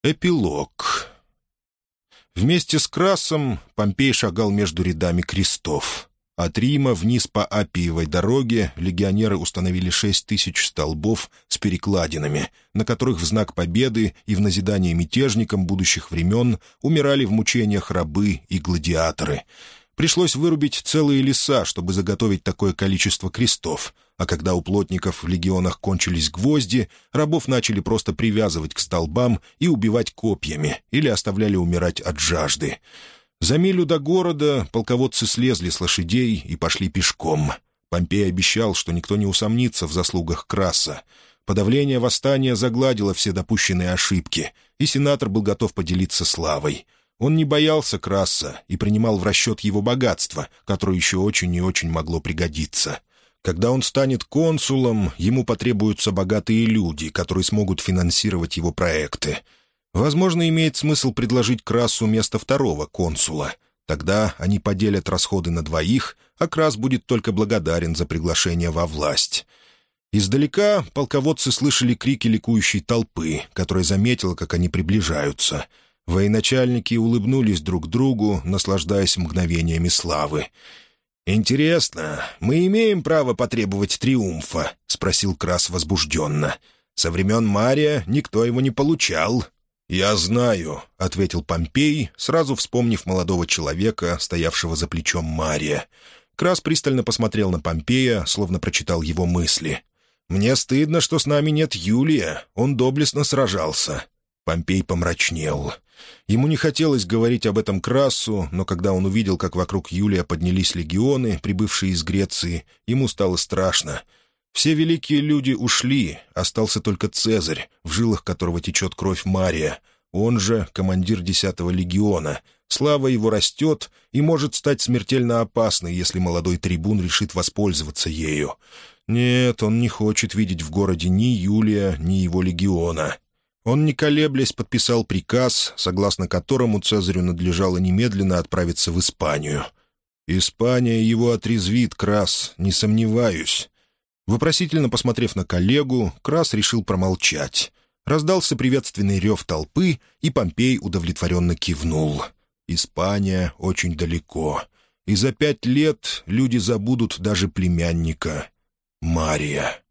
Эпилог. Вместе с Красом Помпей шагал между рядами крестов. От Рима вниз по Аппиевой дороге легионеры установили 6000 столбов с перекладинами, на которых в знак победы и в назидание мятежникам будущих времен умирали в мучениях рабы и гладиаторы. Пришлось вырубить целые леса, чтобы заготовить такое количество крестов, а когда у плотников в легионах кончились гвозди, рабов начали просто привязывать к столбам и убивать копьями или оставляли умирать от жажды. За милю до города полководцы слезли с лошадей и пошли пешком. Помпей обещал, что никто не усомнится в заслугах Краса. Подавление восстания загладило все допущенные ошибки, и сенатор был готов поделиться славой. Он не боялся Краса и принимал в расчет его богатство, которое еще очень и очень могло пригодиться. Когда он станет консулом, ему потребуются богатые люди, которые смогут финансировать его проекты. Возможно, имеет смысл предложить Красу место второго консула. Тогда они поделят расходы на двоих, а Крас будет только благодарен за приглашение во власть. Издалека полководцы слышали крики ликующей толпы, которая заметила, как они приближаются. Военачальники улыбнулись друг другу, наслаждаясь мгновениями славы. «Интересно, мы имеем право потребовать триумфа?» — спросил Крас возбужденно. «Со времен Мария никто его не получал». «Я знаю», — ответил Помпей, сразу вспомнив молодого человека, стоявшего за плечом Мария. Крас пристально посмотрел на Помпея, словно прочитал его мысли. «Мне стыдно, что с нами нет Юлия. Он доблестно сражался». Помпей помрачнел. Ему не хотелось говорить об этом Красу, но когда он увидел, как вокруг Юлия поднялись легионы, прибывшие из Греции, ему стало страшно. Все великие люди ушли, остался только Цезарь, в жилах которого течет кровь Мария. Он же командир 10-го легиона. Слава его растет и может стать смертельно опасной, если молодой трибун решит воспользоваться ею. Нет, он не хочет видеть в городе ни Юлия, ни его легиона. Он, не колеблясь, подписал приказ, согласно которому Цезарю надлежало немедленно отправиться в Испанию. «Испания его отрезвит, Крас, не сомневаюсь». Вопросительно посмотрев на коллегу, Крас решил промолчать. Раздался приветственный рев толпы, и Помпей удовлетворенно кивнул. «Испания очень далеко, и за 5 лет люди забудут даже племянника Мария».